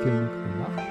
que le micro marche.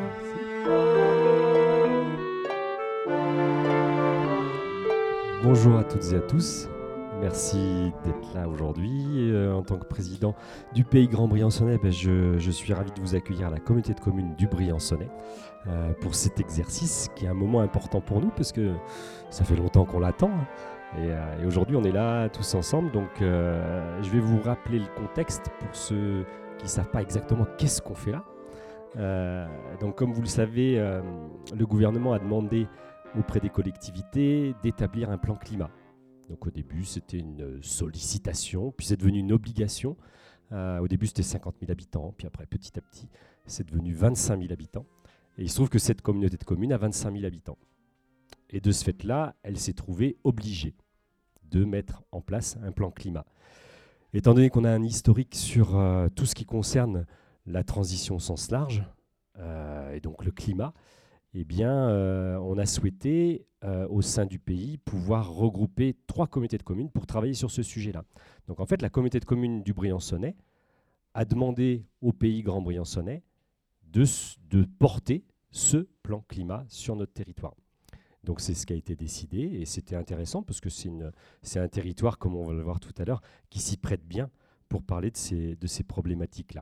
Merci. Bonjour à toutes et à tous. Merci d'être là aujourd'hui. En tant que président du Pays Grand Briançonnais, je suis ravi de vous accueillir à la communauté de communes du Briançonnais pour cet exercice qui est un moment important pour nous parce que ça fait longtemps qu'on l'attend. Et aujourd'hui, on est là tous ensemble. Donc, je vais vous rappeler le contexte pour ceux qui ne savent pas exactement qu'est-ce qu'on fait là. Donc, comme vous le savez, le gouvernement a demandé auprès des collectivités d'établir un plan climat. Donc au début, c'était une sollicitation, puis c'est devenu une obligation. Au début, c'était 50 000 habitants, puis après, petit à petit, c'est devenu 25 000 habitants. Et il se trouve que cette communauté de communes a 25 000 habitants. Et de ce fait-là, elle s'est trouvée obligée de mettre en place un plan climat. Étant donné qu'on a un historique sur tout ce qui concerne la transition au sens large, et donc le climat, eh bien, on a souhaité, au sein du pays, pouvoir regrouper 3 communautés de communes pour travailler sur ce sujet-là. Donc, en fait, la communauté de communes du Briançonnais a demandé au Pays Grand Briançonnais de porter ce plan climat sur notre territoire. Donc, c'est ce qui a été décidé et c'était intéressant parce que c'est un territoire, comme on va le voir tout à l'heure, qui s'y prête bien pour parler de ces problématiques-là.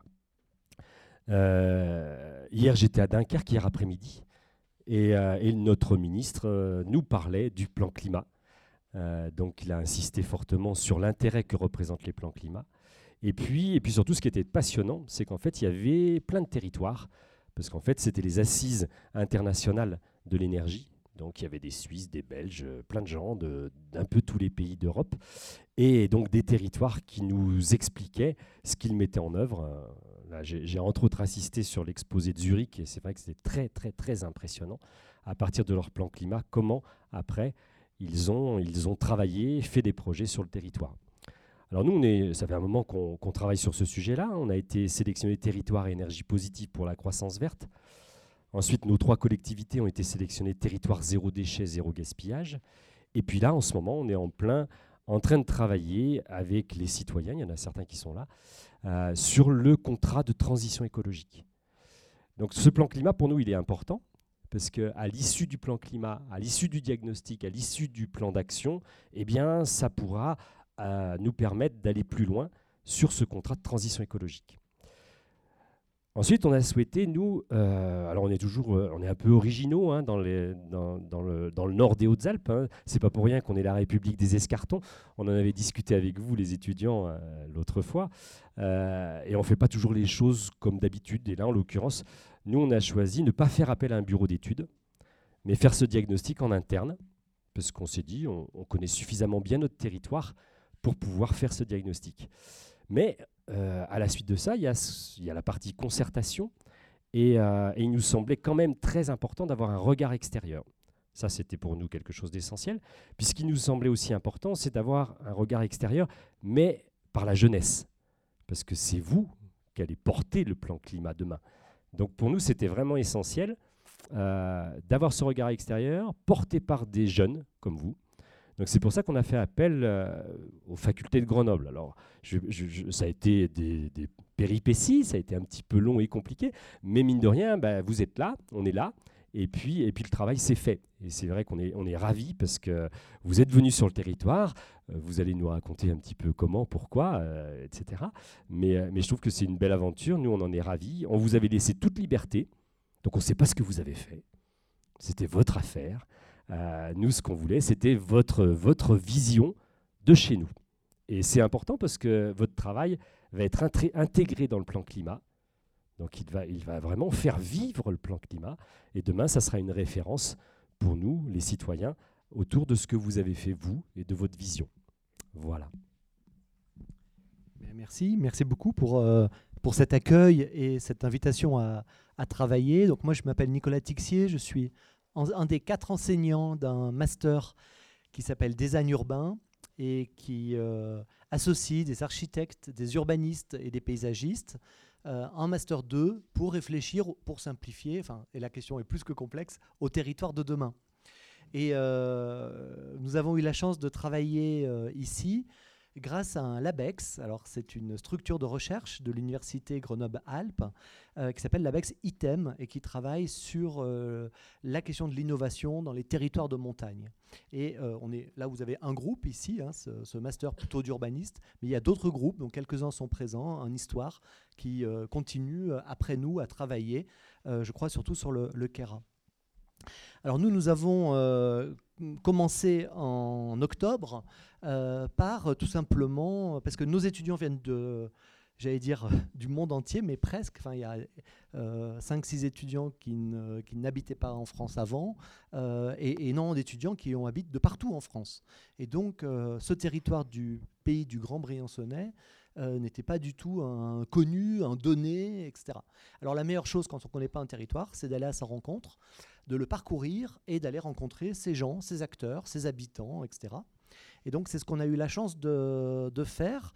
Hier, j'étais à Dunkerque, hier après-midi. Et notre ministre nous parlait du plan climat. Donc il a insisté fortement sur l'intérêt que représentent les plans climat. Et puis surtout, ce qui était passionnant, c'est qu'en fait, il y avait plein de territoires, parce qu'en fait, c'était les assises internationales de l'énergie. Donc il y avait des Suisses, des Belges, plein de gens d'un peu tous les pays d'Europe. Et donc des territoires qui nous expliquaient ce qu'ils mettaient en œuvre. Là, j'ai entre autres assisté sur l'exposé de Zurich, et c'est vrai que c'était très, très, très impressionnant, à partir de leur plan climat, comment, après, ils ont travaillé, fait des projets sur le territoire. Alors nous, ça fait un moment qu'on travaille sur ce sujet-là. On a été sélectionné territoire et énergie positive pour la croissance verte. Ensuite, nos 3 collectivités ont été sélectionnées territoire zéro déchet, zéro gaspillage. Et puis là, en ce moment, on est en train de travailler avec les citoyens, il y en a certains qui sont là, sur le contrat de transition écologique. Donc ce plan climat, pour nous, il est important, parce qu'à l'issue du plan climat, à l'issue du diagnostic, à l'issue du plan d'action, eh bien, ça pourra nous permettre d'aller plus loin sur ce contrat de transition écologique. Ensuite, on a souhaité, nous, alors on est un peu originaux hein, dans le nord des Hautes-Alpes. Hein. C'est pas pour rien qu'on est la République des escartons. On en avait discuté avec vous, les étudiants, l'autre fois. Et on fait pas toujours les choses comme d'habitude. Et là, en l'occurrence, nous, on a choisi ne pas faire appel à un bureau d'études, mais faire ce diagnostic en interne, parce qu'on s'est dit, on connaît suffisamment bien notre territoire pour pouvoir faire ce diagnostic. Mais à la suite de ça, il y a la partie concertation et il nous semblait quand même très important d'avoir un regard extérieur. Ça, c'était pour nous quelque chose d'essentiel. Puis ce qui nous semblait aussi important, c'est d'avoir un regard extérieur, mais par la jeunesse. Parce que c'est vous qui allez porter le plan climat demain. Donc pour nous, c'était vraiment essentiel d'avoir ce regard extérieur porté par des jeunes comme vous. Donc c'est pour ça qu'on a fait appel aux facultés de Grenoble. Alors ça a été des péripéties, ça a été un petit peu long et compliqué, mais mine de rien, vous êtes là, on est là, et puis le travail s'est fait. Et c'est vrai qu'on est ravis parce que vous êtes venus sur le territoire, vous allez nous raconter un petit peu comment, pourquoi, etc. Mais je trouve que c'est une belle aventure, nous on en est ravis. On vous avait laissé toute liberté, donc on ne sait pas ce que vous avez fait, c'était votre affaire. Nous, ce qu'on voulait, c'était votre vision de chez nous. Et c'est important parce que votre travail va être intégré dans le plan climat. Donc, il va vraiment faire vivre le plan climat. Et demain, ça sera une référence pour nous, les citoyens, autour de ce que vous avez fait, vous, et de votre vision. Voilà. Merci beaucoup pour cet accueil et cette invitation à travailler. Donc, moi, je m'appelle Nicolas Tixier, je suis un des 4 enseignants d'un master qui s'appelle Design urbain et qui associe des architectes, des urbanistes et des paysagistes en master 2 pour réfléchir, pour simplifier, et la question est plus que complexe, au territoire de demain. Et nous avons eu la chance de travailler ici grâce à un LabEx. Alors, c'est une structure de recherche de l'université Grenoble-Alpes qui s'appelle LabEx ITEM et qui travaille sur la question de l'innovation dans les territoires de montagne. Et là, vous avez un groupe ici, ce master plutôt d'urbaniste, mais il y a d'autres groupes, dont quelques-uns sont présents en histoire, qui continuent après nous à travailler, je crois surtout sur le Kera. Alors nous avons commencé en octobre par tout simplement, parce que nos étudiants viennent j'allais dire du monde entier, mais presque. Enfin, il y a 5-6 étudiants qui n'habitaient pas en France avant, et énormément d'étudiants qui habitent de partout en France. Et donc, ce territoire du pays du Grand Briançonnais n'était pas du tout connu, un donné, etc. Alors la meilleure chose quand on ne connaît pas un territoire, c'est d'aller à sa rencontre, de le parcourir et d'aller rencontrer ces gens, ces acteurs, ces habitants, etc. Et donc c'est ce qu'on a eu la chance de faire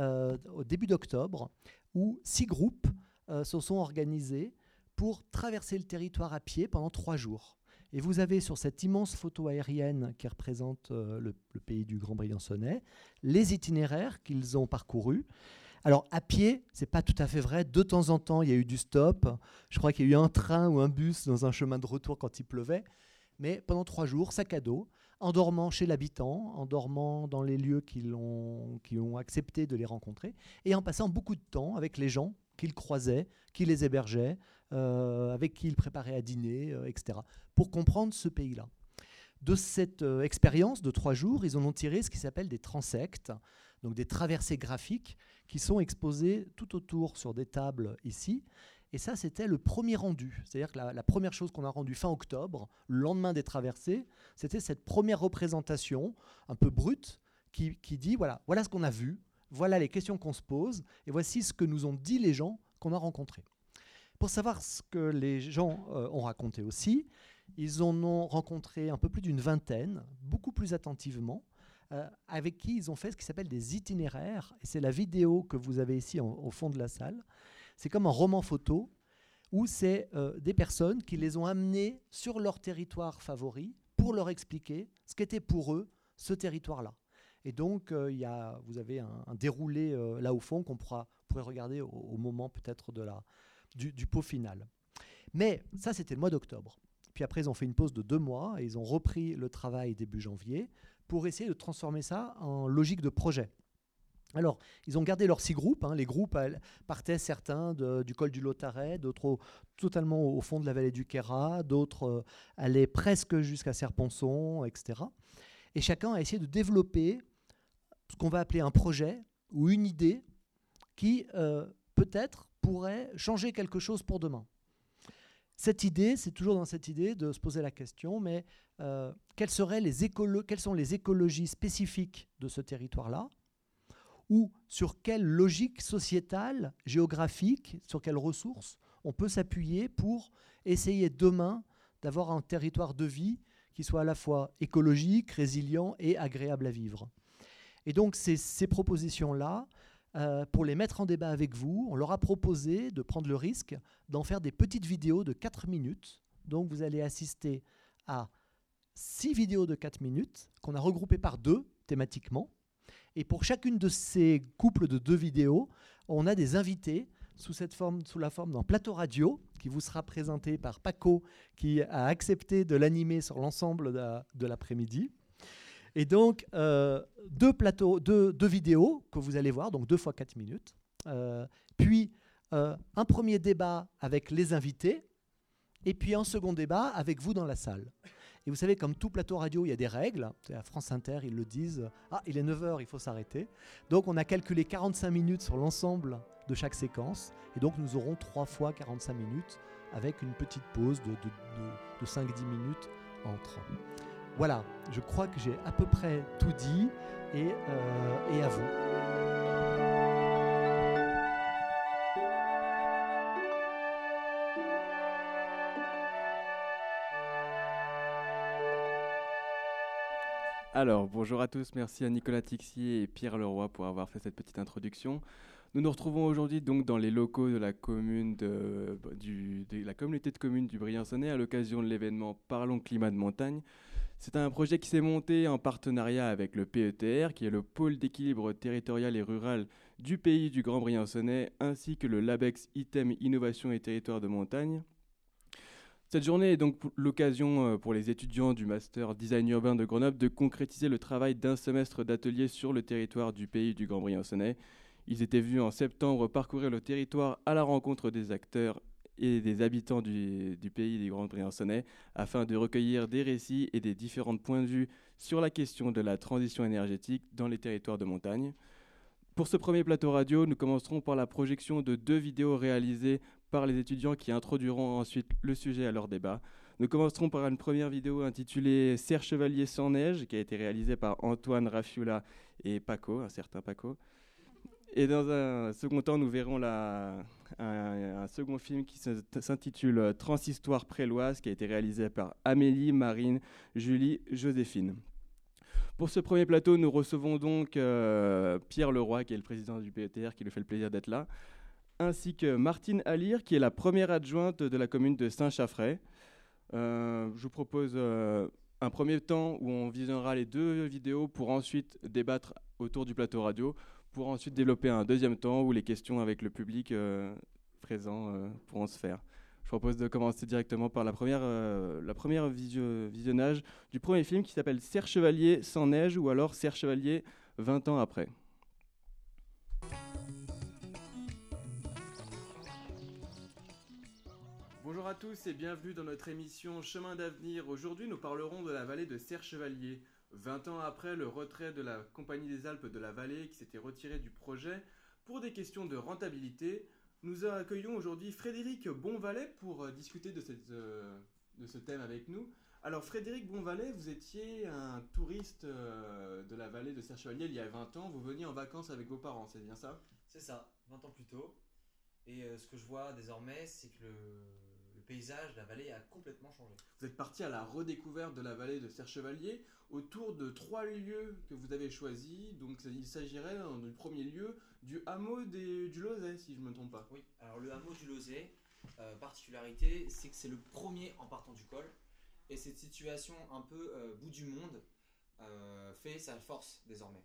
au début d'octobre, où 6 groupes se sont organisés pour traverser le territoire à pied pendant 3 jours. Et vous avez sur cette immense photo aérienne qui représente le pays du Grand Briançonnais, les itinéraires qu'ils ont parcourus. Alors à pied, c'est pas tout à fait vrai. De temps en temps, il y a eu du stop. Je crois qu'il y a eu un train ou un bus dans un chemin de retour quand il pleuvait. Mais pendant 3 jours, sac à dos, en dormant chez l'habitant, en dormant dans les lieux qui ont accepté de les rencontrer, et en passant beaucoup de temps avec les gens qu'ils croisaient, qui les hébergeaient, avec qui ils préparaient à dîner, etc., pour comprendre ce pays-là. De cette expérience de 3 jours, ils en ont tiré ce qui s'appelle des transects, donc des traversées graphiques, qui sont exposées tout autour sur des tables ici. Et ça, c'était le premier rendu. C'est-à-dire que la première chose qu'on a rendue fin octobre, le lendemain des traversées, c'était cette première représentation un peu brute qui dit voilà ce qu'on a vu, voilà les questions qu'on se pose, et voici ce que nous ont dit les gens qu'on a rencontrés. Pour savoir ce que les gens ont raconté aussi, ils en ont rencontré un peu plus d'une vingtaine, beaucoup plus attentivement, avec qui ils ont fait ce qui s'appelle des itinéraires. Et c'est la vidéo que vous avez ici au fond de la salle. C'est comme un roman photo où c'est des personnes qui les ont amenés sur leur territoire favori pour leur expliquer ce qu'était pour eux ce territoire-là. Et donc, vous avez un déroulé là au fond qu'on pourrait regarder au moment peut-être du pot final. Mais ça, c'était le mois d'octobre. Puis après, ils ont fait une pause de 2 mois et ils ont repris le travail début janvier pour essayer de transformer ça en logique de projet. Alors, ils ont gardé leurs 6 groupes. Les groupes partaient certains du col du Lautaret, d'autres totalement au fond de la vallée du Kera, d'autres allaient presque jusqu'à Serponçon, etc. Et chacun a essayé de développer ce qu'on va appeler un projet ou une idée qui peut-être pourrait changer quelque chose pour demain. Cette idée, c'est toujours dans cette idée de se poser la question, mais quelles sont les écologies spécifiques de ce territoire-là, ou sur quelle logique sociétale, géographique, sur quelles ressources on peut s'appuyer pour essayer demain d'avoir un territoire de vie qui soit à la fois écologique, résilient et agréable à vivre. Et donc ces propositions-là, pour les mettre en débat avec vous, on leur a proposé de prendre le risque d'en faire des petites vidéos de 4 minutes. Donc vous allez assister à 6 vidéos de 4 minutes qu'on a regroupées par 2 thématiquement. Et pour chacune de ces couples de 2 vidéos, on a des invités sous la forme d'un plateau radio qui vous sera présenté par Paco, qui a accepté de l'animer sur l'ensemble de l'après-midi. Et donc, 2 vidéos que vous allez voir, donc 2 fois 4 minutes. Puis, un premier débat avec les invités, et puis un second débat avec vous dans la salle. Et vous savez, comme tout plateau radio, il y a des règles. À France Inter, ils le disent. Ah, il est 9h, il faut s'arrêter. Donc, on a calculé 45 minutes sur l'ensemble de chaque séquence. Et donc, nous aurons 3 fois 45 minutes avec une petite pause de 5-10 minutes entre. Voilà, je crois que j'ai à peu près tout dit. Et à vous. Alors, bonjour à tous, merci à Nicolas Tixier et Pierre Leroy pour avoir fait cette petite introduction. Nous nous retrouvons aujourd'hui donc dans les locaux de la commune de la communauté de communes du Briançonnais à l'occasion de l'événement Parlons Climat de Montagne. C'est un projet qui s'est monté en partenariat avec le PETR, qui est le pôle d'équilibre territorial et rural du pays du Grand Briançonnais, ainsi que le LABEX ITEM Innovation et Territoire de Montagne. Cette journée est donc l'occasion pour les étudiants du Master Design Urbain de Grenoble de concrétiser le travail d'un semestre d'atelier sur le territoire du pays du Grand Briançonnais. Ils étaient vus en septembre parcourir le territoire à la rencontre des acteurs et des habitants du pays du Grand Briançonnais afin de recueillir des récits et des différents points de vue sur la question de la transition énergétique dans les territoires de montagne. Pour ce premier plateau radio, nous commencerons par la projection de 2 vidéos réalisées par les étudiants qui introduiront ensuite le sujet à leur débat. Nous commencerons par une première vidéo intitulée Serre Chevalier sans neige, qui a été réalisée par Antoine Raffiula et Paco, un certain Paco. Et dans un second temps, nous verrons un second film qui s'intitule Transhistoire préloise, qui a été réalisé par Amélie, Marine, Julie, Joséphine. Pour ce premier plateau, nous recevons donc Pierre Leroy, qui est le président du PETR, qui nous fait le plaisir d'être là, ainsi que Martine Alire, qui est la première adjointe de la commune de Saint-Chaffray. Je vous propose un premier temps où on visionnera les 2 vidéos pour ensuite débattre autour du plateau radio, pour ensuite développer un deuxième temps où les questions avec le public présent pourront se faire. Je propose de commencer directement par la première visionnage du premier film qui s'appelle Serre Chevalier sans neige ou alors Serre Chevalier 20 ans après. Bonjour à tous et bienvenue dans notre émission Chemin d'avenir. Aujourd'hui, nous parlerons de la vallée de Serre Chevalier. 20 ans après le retrait de la Compagnie des Alpes de la Vallée qui s'était retirée du projet pour des questions de rentabilité, nous accueillons aujourd'hui Frédéric Bonvalet pour discuter de ce thème avec nous. Alors Frédéric Bonvalet, vous étiez un touriste de la vallée de Serre Chevalier il y a 20 ans. Vous veniez en vacances avec vos parents, c'est bien ça ? C'est ça, 20 ans plus tôt. Et ce que je vois désormais, c'est que le paysage, la vallée a complètement changé. Vous êtes parti à la redécouverte de la vallée de Serre Chevalier autour de 3 lieux que vous avez choisis. Donc il s'agirait du premier lieu du hameau du Lauzet, si je ne me trompe pas. Oui, alors le hameau du Lauzet, particularité, c'est que c'est le premier en partant du col. Et cette situation un peu bout du monde fait sa force désormais.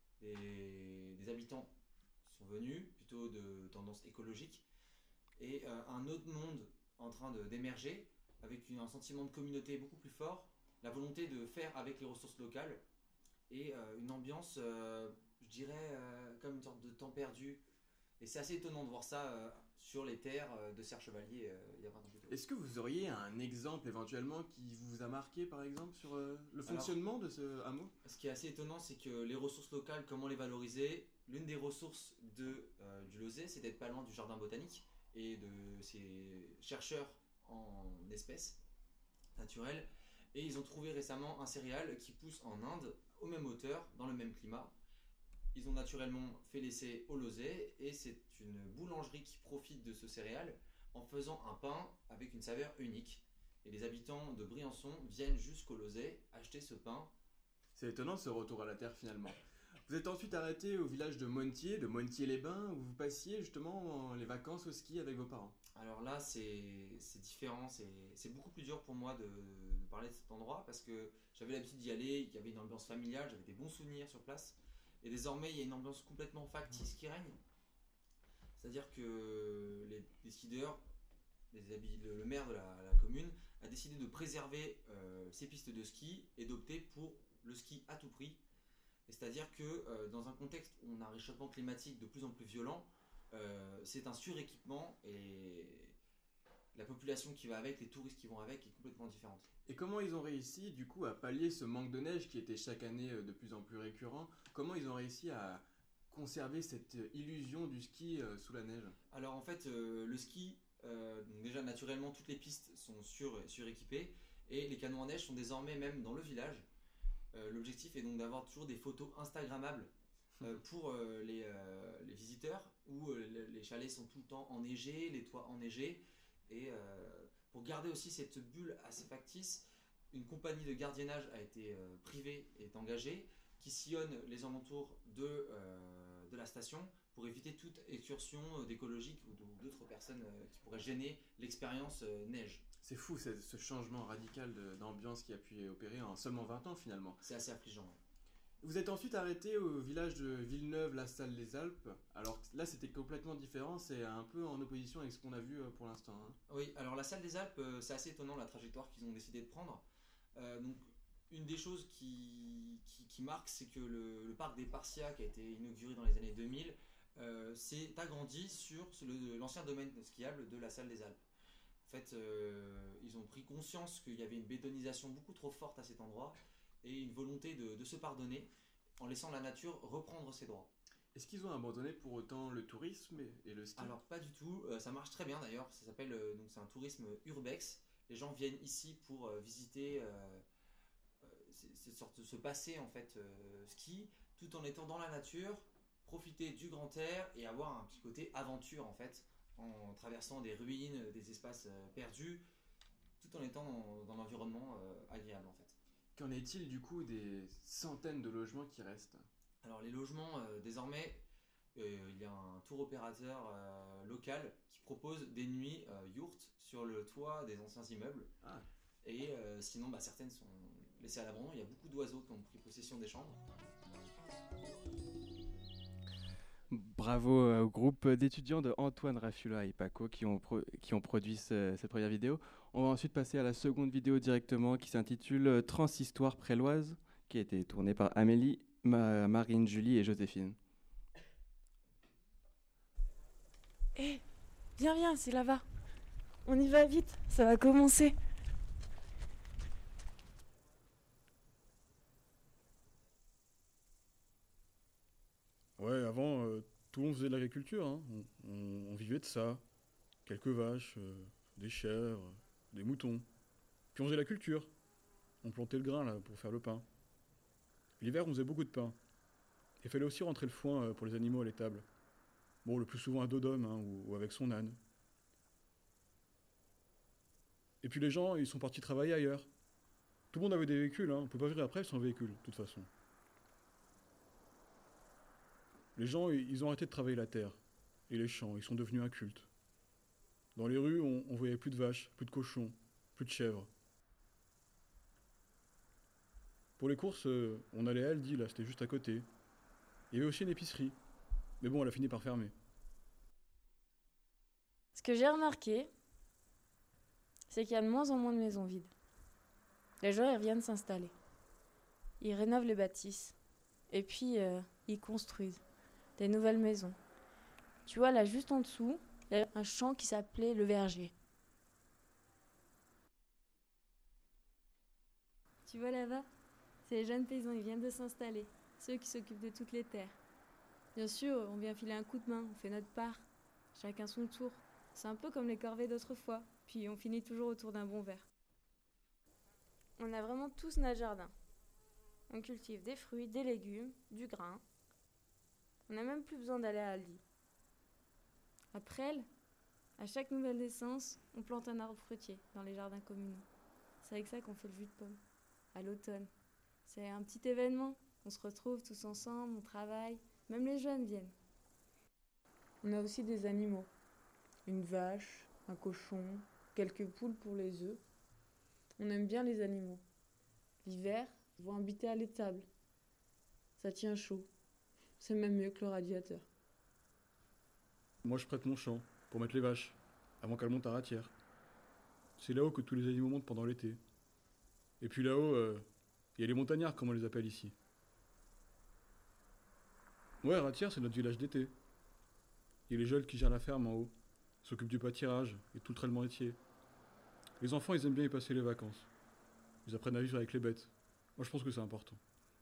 Des habitants sont venus, plutôt de tendance écologique, et un autre monde en train d'émerger, avec un sentiment de communauté beaucoup plus fort, la volonté de faire avec les ressources locales, et une ambiance, je dirais, comme une sorte de temps perdu. Et c'est assez étonnant de voir ça sur les terres de Serre Chevalier il y a 20 ans plus tôt. Est-ce que vous auriez un exemple éventuellement qui vous a marqué par exemple sur le fonctionnement de ce hameau ? Ce qui est assez étonnant, c'est que les ressources locales, comment les valoriser ? L'une des ressources du Lauzet, c'est d'être pas loin du jardin botanique et de ces chercheurs en espèces naturelles. Et ils ont trouvé récemment un céréal qui pousse en Inde, aux mêmes hauteurs, dans le même climat. Ils ont naturellement fait l'essai au Lauzet et c'est une boulangerie qui profite de ce céréal en faisant un pain avec une saveur unique. Et les habitants de Briançon viennent jusqu'au Lauzet acheter ce pain. C'est étonnant ce retour à la terre finalement. Vous êtes ensuite arrêté au village de Montier-les-Bains, où vous passiez justement les vacances au ski avec vos parents. Alors là, c'est différent, c'est beaucoup plus dur pour moi de parler de cet endroit parce que j'avais l'habitude d'y aller, il y avait une ambiance familiale, j'avais des bons souvenirs sur place. Et désormais, il y a une ambiance complètement factice qui règne. C'est-à-dire que les décideurs, le maire de la commune, a décidé de préserver ces pistes de ski et d'opter pour le ski à tout prix. C'est-à-dire que dans un contexte où on a un réchauffement climatique de plus en plus violent, c'est un suréquipement et la population qui va avec, les touristes qui vont avec est complètement différente. Et comment ils ont réussi du coup à pallier ce manque de neige qui était chaque année de plus en plus récurrent ? Comment ils ont réussi à conserver cette illusion du ski sous la neige ? Alors en fait, le ski, donc déjà naturellement toutes les pistes sont suréquipées et les canons à neige sont désormais même dans le village. L'objectif est donc d'avoir toujours des photos instagrammables pour les visiteurs où les chalets sont tout le temps enneigés, les toits enneigés et pour garder aussi cette bulle assez factice, une compagnie de gardiennage a été privée et est engagée, qui sillonne les alentours de la station pour éviter toute excursion d'écologiques ou d'autres personnes qui pourraient gêner l'expérience neige. C'est fou ce changement radical d'ambiance qui a pu opérer en seulement 20 ans finalement. C'est assez affligeant. Ouais. Vous êtes ensuite arrêté au village de Villeneuve-la-Salle-les-Alpes. Alors là, c'était complètement différent, c'est un peu en opposition avec ce qu'on a vu pour l'instant. Hein. Oui, alors la Salle des Alpes, c'est assez étonnant la trajectoire qu'ils ont décidé de prendre. Donc, une des choses qui marque, c'est que le parc des Parcia, qui a été inauguré dans les années 2000, s'est agrandi sur l'ancien domaine skiable de la Salle des Alpes. En fait, ils ont pris conscience qu'il y avait une bétonisation beaucoup trop forte à cet endroit et une volonté de se pardonner en laissant la nature reprendre ses droits. Est-ce qu'ils ont abandonné pour autant le tourisme et le ski? Alors pas du tout, ça marche très bien d'ailleurs, ça s'appelle donc c'est un tourisme urbex. Les gens viennent ici pour visiter cette sorte de se passer en fait ski tout en étant dans la nature, profiter du grand air et avoir un petit côté aventure en fait en traversant des ruines, des espaces perdus tout en étant dans l'environnement agréable en fait. Qu'en est-il du coup des centaines de logements qui restent? Alors les logements, désormais, il y a un tour opérateur local qui propose des nuits yourtes sur le toit des anciens immeubles. Ah. Et sinon, certaines sont laissées à l'abandon. Il y a beaucoup d'oiseaux qui ont pris possession des chambres. Bravo au groupe d'étudiants de Antoine Rafula et Paco qui ont produit cette première vidéo. On va ensuite passer à la seconde vidéo directement qui s'intitule Transhistoire préloise, qui a été tournée par Amélie, Marine, Julie et Joséphine. Viens, c'est là-bas. On y va vite, ça va commencer. Ouais, avant, tout le monde faisait de l'agriculture. Hein. On vivait de ça. Quelques vaches, des chèvres, des moutons. Puis on faisait la culture. On plantait le grain là pour faire le pain. L'hiver, on faisait beaucoup de pain. Il fallait aussi rentrer le foin pour les animaux à l'étable. Bon, le plus souvent un dos d'homme hein, ou avec son âne. Et puis les gens, ils sont partis travailler ailleurs. Tout le monde avait des véhicules, hein. On ne peut pas vivre après sans véhicule, de toute façon. Les gens, ils ont arrêté de travailler la terre et les champs, ils sont devenus un culte. Dans les rues, on voyait plus de vaches, plus de cochons, plus de chèvres. Pour les courses, on allait à Aldi, là, c'était juste à côté. Il y avait aussi une épicerie. Mais bon, elle a fini par fermer. Ce que j'ai remarqué, c'est qu'il y a de moins en moins de maisons vides. Les gens, ils reviennent s'installer. Ils rénovent les bâtisses. Et puis, ils construisent des nouvelles maisons. Tu vois, là, juste en dessous, il y a un champ qui s'appelait le verger. Tu vois là-bas, c'est les jeunes paysans, ils viennent de s'installer. Ceux qui s'occupent de toutes les terres. Bien sûr, on vient filer un coup de main, on fait notre part. Chacun son tour. C'est un peu comme les corvées d'autrefois. Puis on finit toujours autour d'un bon verre. On a vraiment tous notre jardin. On cultive des fruits, des légumes, du grain. On n'a même plus besoin d'aller à Aldi. Après elle, à chaque nouvelle naissance, on plante un arbre fruitier dans les jardins communaux. C'est avec ça qu'on fait le jus de pomme, à l'automne. C'est un petit événement. On se retrouve tous ensemble, on travaille. Même les jeunes viennent. On a aussi des animaux. Une vache, un cochon, quelques poules pour les œufs. On aime bien les animaux. L'hiver, ils vont habiter à l'étable. Ça tient chaud. C'est même mieux que le radiateur. Moi, je prête mon champ pour mettre les vaches, avant qu'elles montent à Ratière. C'est là-haut que tous les animaux montent pendant l'été. Et puis là-haut, il y a les montagnards, comme on les appelle ici. Ouais, Ratière, c'est notre village d'été. Il y a les jeunes qui gèrent la ferme en haut, s'occupent du pâturage et tout le traitement laitier. Les enfants, ils aiment bien y passer les vacances. Ils apprennent à vivre avec les bêtes. Moi, je pense que c'est important.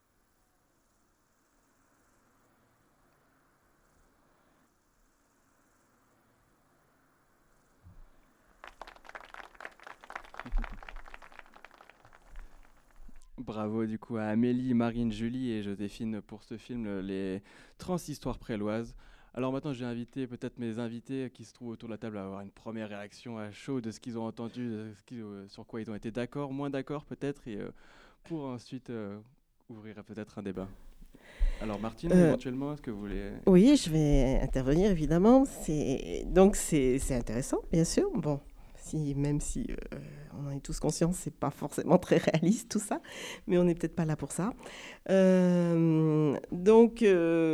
Bravo du coup à Amélie, Marine, Julie et Joséphine pour ce film Les Transhistoires préloises. Alors maintenant, j'ai invité peut-être mes invités qui se trouvent autour de la table à avoir une première réaction à chaud de ce qu'ils ont entendu, sur quoi ils ont été d'accord, moins d'accord peut-être, et pour ensuite ouvrir peut-être un débat. Alors Martine, éventuellement, est-ce que vous voulez... Oui, je vais intervenir évidemment. Donc c'est intéressant, bien sûr. Bon, même si on en est tous conscients, c'est pas forcément très réaliste tout ça, mais on n'est peut-être pas là pour ça. Donc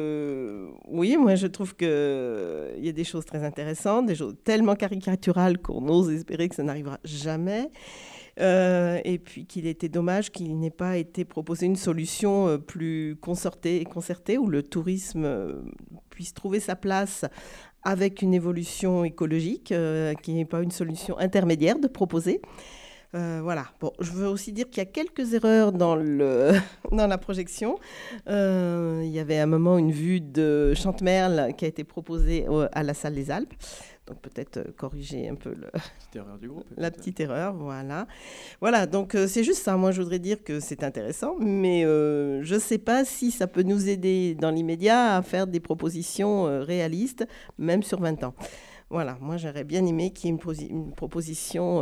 oui, moi je trouve que il y a des choses très intéressantes, des choses tellement caricaturales qu'on ose espérer que ça n'arrivera jamais. Et puis qu'il était dommage qu'il n'ait pas été proposé une solution plus concertée, où le tourisme puisse trouver sa place avec une évolution écologique, qui n'est pas une solution intermédiaire de proposer. Voilà. Bon, je veux aussi dire qu'il y a quelques erreurs dans la projection. Il y avait à un moment une vue de Chantemerle qui a été proposée à la Salle des Alpes. Donc peut-être corriger un peu Petite erreur du groupe. la petite erreur, voilà. Voilà, donc c'est juste ça. Moi, je voudrais dire que c'est intéressant, mais je ne sais pas si ça peut nous aider dans l'immédiat à faire des propositions réalistes, même sur 20 ans. Voilà, moi, j'aurais bien aimé qu'il y ait une proposition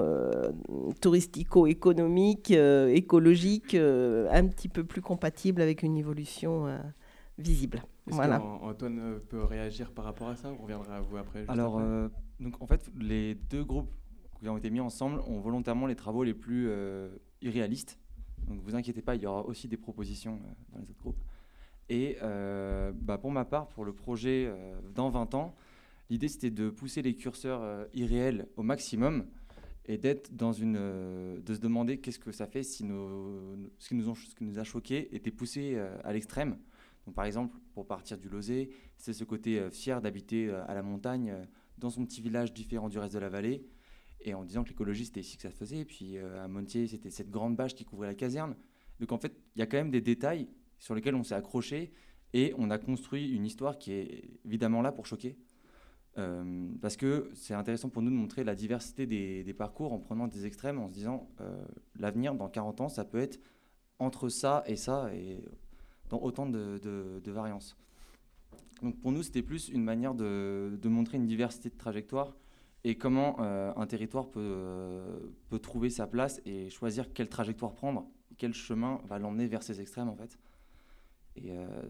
touristico-économique, écologique, un petit peu plus compatible avec une évolution visible. Est-ce Voilà. qu'Antoine peut réagir par rapport à ça? On reviendra à vous après. Alors, donc, en fait, les deux groupes qui ont été mis ensemble ont volontairement les travaux les plus irréalistes. Donc, vous inquiétez pas, il y aura aussi des propositions dans les autres groupes. Et pour ma part, pour le projet dans 20 ans, l'idée c'était de pousser les curseurs irréels au maximum et de se demander qu'est-ce que ça fait si ce qui nous a choqués était poussé à l'extrême. Donc, par exemple, pour partir du Lozé, c'est ce côté fier d'habiter à la montagne, dans son petit village différent du reste de la vallée, et en disant que l'écologie, c'était ici que ça se faisait. Et puis à Montier, c'était cette grande bâche qui couvrait la caserne. Donc en fait, il y a quand même des détails sur lesquels on s'est accroché, et on a construit une histoire qui est évidemment là pour choquer. Parce que c'est intéressant pour nous de montrer la diversité des parcours en prenant des extrêmes, en se disant l'avenir, dans 40 ans, ça peut être entre ça, et dans autant de variances. Donc pour nous, c'était plus une manière de montrer une diversité de trajectoires et comment un territoire peut trouver sa place et choisir quelle trajectoire prendre, quel chemin va l'emmener vers ces extrêmes en fait. Et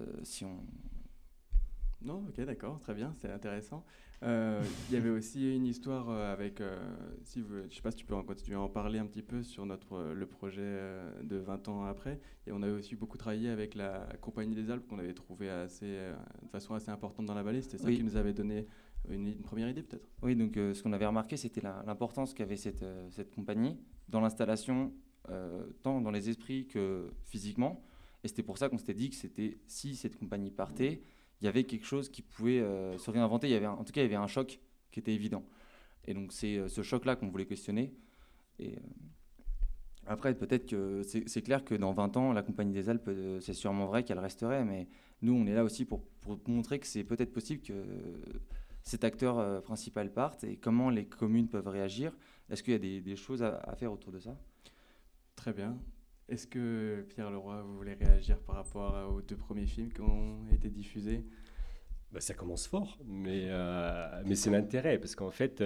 Non, ok, d'accord, très bien, c'est intéressant. Il y avait aussi une histoire avec, je ne sais pas si tu peux continuer à en parler un petit peu sur le projet de 20 ans après. Et on avait aussi beaucoup travaillé avec la Compagnie des Alpes qu'on avait trouvé de façon assez importante dans la vallée. C'était ça qui nous avait donné une première idée peut-être. Oui, donc ce qu'on avait remarqué, c'était l'importance qu'avait cette compagnie dans l'installation, tant dans les esprits que physiquement. Et c'était pour ça qu'on s'était dit que si cette compagnie partait, il y avait quelque chose qui pouvait se réinventer. En tout cas, il y avait un choc qui était évident. Et donc, c'est ce choc-là qu'on voulait questionner. Et après, peut-être que c'est clair que dans 20 ans, la Compagnie des Alpes, c'est sûrement vrai qu'elle resterait. Mais nous, on est là aussi pour montrer que c'est peut-être possible que cet acteur principal parte et comment les communes peuvent réagir. Est-ce qu'il y a des choses à faire autour de ça? Très bien. Est-ce que, Pierre Leroy, vous voulez réagir par rapport aux deux premiers films qui ont été diffusés? Ça commence fort, mais c'est l'intérêt, parce qu'en fait,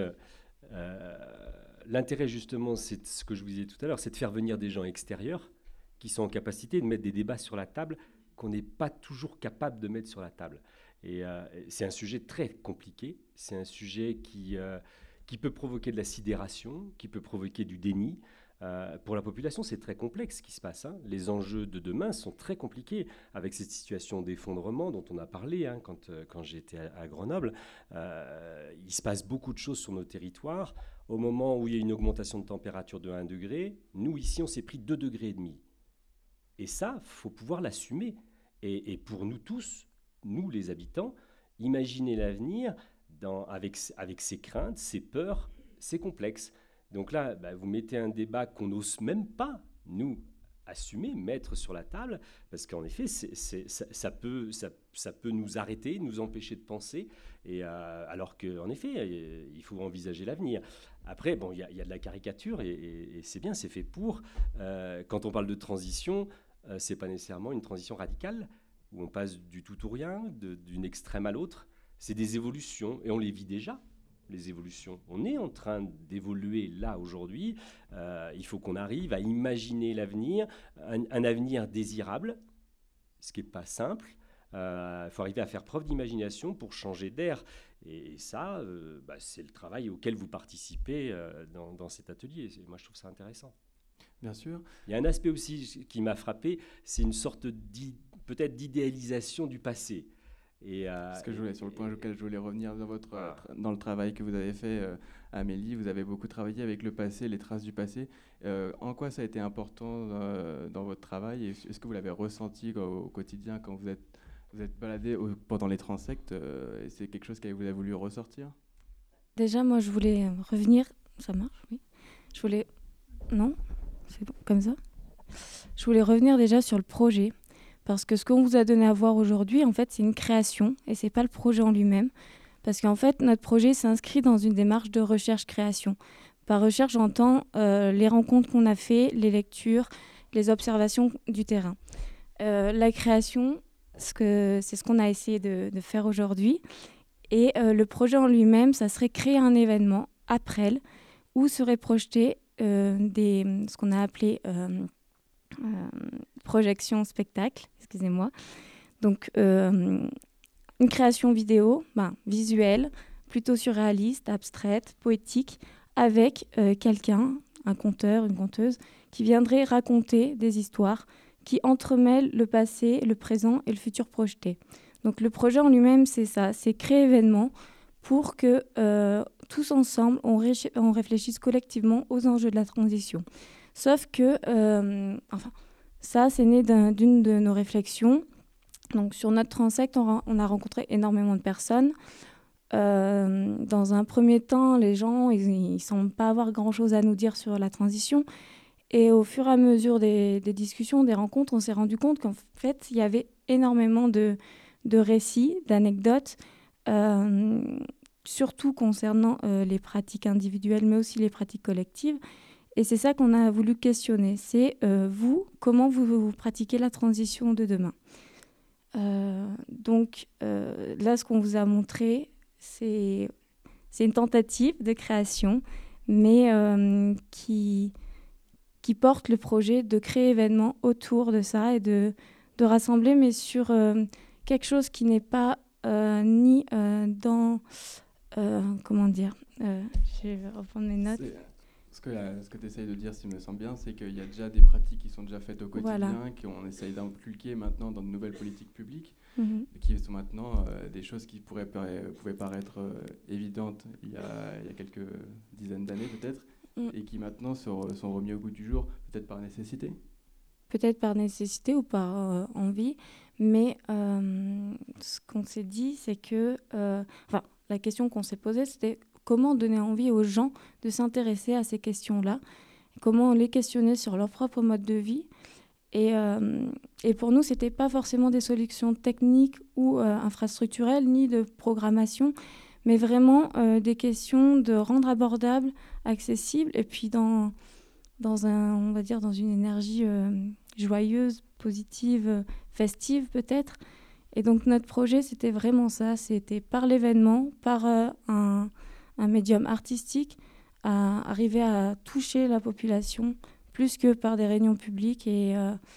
l'intérêt justement, c'est ce que je vous disais tout à l'heure, c'est de faire venir des gens extérieurs qui sont en capacité de mettre des débats sur la table qu'on n'est pas toujours capable de mettre sur la table. Et c'est un sujet très compliqué, c'est un sujet qui peut provoquer de la sidération, qui peut provoquer du déni. Pour la population, c'est très complexe ce qui se passe. Les enjeux de demain sont très compliqués avec cette situation d'effondrement dont on a parlé quand j'étais à Grenoble. Il se passe beaucoup de choses sur nos territoires. Au moment où il y a une augmentation de température de 1 degré, nous, ici, on s'est pris 2,5 degrés. Et ça, il faut pouvoir l'assumer. Et pour nous tous, nous les habitants, imaginer l'avenir avec ses craintes, ses peurs, c'est complexe. Donc là, vous mettez un débat qu'on n'ose même pas, nous, assumer, mettre sur la table, parce qu'en effet, ça peut nous arrêter, nous empêcher de penser, alors qu'en effet, il faut envisager l'avenir. Après, il y a de la caricature, et c'est bien, c'est fait pour. Quand on parle de transition, c'est pas nécessairement une transition radicale, où on passe du tout ou rien, d'une extrême à l'autre. c'est des évolutions, et on les vit déjà, les évolutions. On est en train d'évoluer là, aujourd'hui. Il faut qu'on arrive à imaginer l'avenir, un avenir désirable, ce qui n'est pas simple. Il faut arriver à faire preuve d'imagination pour changer d'air. Et ça, c'est le travail auquel vous participez dans cet atelier. Moi, je trouve ça intéressant. Bien sûr. Il y a un aspect aussi qui m'a frappé, c'est une sorte peut-être d'idéalisation du passé. Sur le point auquel je voulais revenir dans le travail que vous avez fait, Amélie, vous avez beaucoup travaillé avec le passé, les traces du passé. En quoi ça a été important dans votre travail, et est-ce que vous l'avez ressenti au quotidien quand vous êtes baladé pendant les transectes, et c'est quelque chose que vous avez voulu ressortir? Déjà, moi, je voulais revenir. Ça marche, oui. Non, c'est bon, comme ça. Je voulais revenir déjà sur le projet. Parce que ce qu'on vous a donné à voir aujourd'hui, en fait, c'est une création et c'est pas le projet en lui-même. Parce qu'en fait, notre projet s'inscrit dans une démarche de recherche-création. Par recherche, j'entends les rencontres qu'on a fait, les lectures, les observations du terrain. La création, c'est ce qu'on a essayé de faire aujourd'hui. Et le projet en lui-même, ça serait créer un événement après où seraient projetés ce qu'on a appelé projection spectacle, excusez-moi. Donc, une création vidéo, visuelle, plutôt surréaliste, abstraite, poétique, avec quelqu'un, un conteur, une conteuse, qui viendrait raconter des histoires qui entremêlent le passé, le présent et le futur projeté. Donc, le projet en lui-même, c'est ça, c'est créer événement pour que tous ensemble, on réfléchisse collectivement aux enjeux de la transition. Sauf que, ça, c'est né d'une de nos réflexions. Donc, sur notre transect, on a rencontré énormément de personnes. Dans un premier temps, les gens, ils ne semblent pas avoir grand-chose à nous dire sur la transition. Et au fur et à mesure des discussions, des rencontres, on s'est rendu compte qu'en fait, il y avait énormément de récits, d'anecdotes, surtout concernant les pratiques individuelles, mais aussi les pratiques collectives. Et c'est ça qu'on a voulu questionner. C'est comment vous pratiquez la transition de demain. Donc là, ce qu'on vous a montré, c'est une tentative de création, mais qui porte le projet de créer événement autour de ça et de rassembler, mais sur quelque chose qui n'est pas ni dans... comment dire je vais reprendre mes notes. Ce que tu essayes de dire, s'il me semble bien, c'est qu'il y a déjà des pratiques qui sont déjà faites au quotidien, voilà, qu'on essaye d'inculquer maintenant dans de nouvelles politiques publiques, qui sont maintenant des choses qui pouvaient paraître évidentes il y a quelques dizaines d'années peut-être, et qui maintenant sont remis au goût du jour, peut-être par nécessité. Peut-être par nécessité ou par envie, mais ce qu'on s'est dit, c'est que... la question qu'on s'est posée, c'était comment donner envie aux gens de s'intéresser à ces questions-là, comment les questionner sur leur propre mode de vie. Et pour nous, ce n'était pas forcément des solutions techniques ou infrastructurelles, ni de programmation, mais vraiment des questions de rendre abordable, accessible, et puis on va dire dans une énergie joyeuse, positive, festive peut-être. Et donc notre projet, c'était vraiment ça, c'était par l'événement, par un médium artistique, à arriver à toucher la population, plus que par des réunions publiques et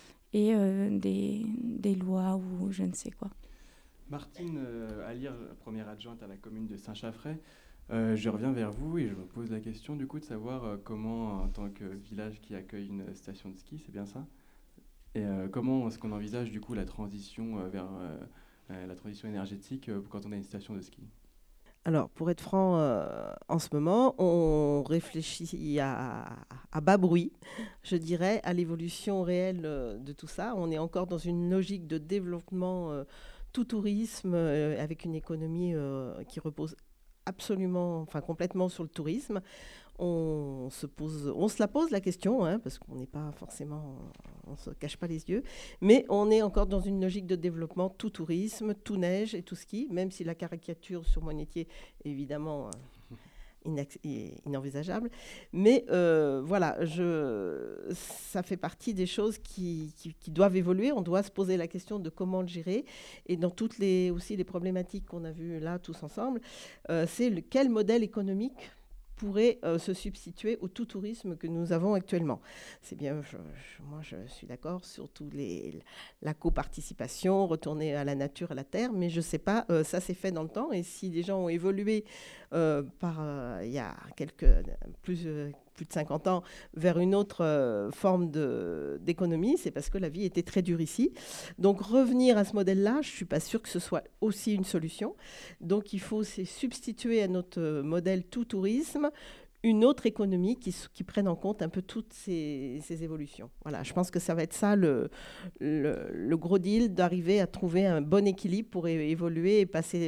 des lois ou je ne sais quoi. Martine Alire, première adjointe à la commune de Saint-Chaffray, je reviens vers vous et je me pose la question du coup de savoir comment, en tant que village qui accueille une station de ski, c'est bien ça, et comment est-ce qu'on envisage du coup la transition vers la transition énergétique quand on a une station de ski? Alors, pour être franc, en ce moment, on réfléchit à bas bruit, je dirais, à l'évolution réelle de tout ça. On est encore dans une logique de développement tout tourisme, avec une économie qui repose complètement sur le tourisme. On se la pose la question, parce qu'on n'est pas forcément, on se cache pas les yeux, mais on est encore dans une logique de développement tout tourisme, tout neige et tout ski, même si la caricature sur mon métier est évidemment inenvisageable. Mais voilà, ça fait partie des choses qui doivent évoluer. On doit se poser la question de comment le gérer. Et dans toutes aussi les problématiques qu'on a vues là tous ensemble, c'est quel modèle économique pourrait se substituer au tout tourisme que nous avons actuellement. C'est bien, moi je suis d'accord sur la coparticipation, retourner à la nature, à la terre, mais je ne sais pas, ça s'est fait dans le temps, et si des gens ont évolué il y a plus de 50 ans vers une autre forme d'économie, c'est parce que la vie était très dure ici. Donc revenir à ce modèle-là, je ne suis pas sûre que ce soit aussi une solution. Donc il faut substituer à notre modèle tout tourisme une autre économie qui prenne en compte un peu toutes ces évolutions. Voilà, je pense que ça va être ça le gros deal, d'arriver à trouver un bon équilibre pour évoluer et passer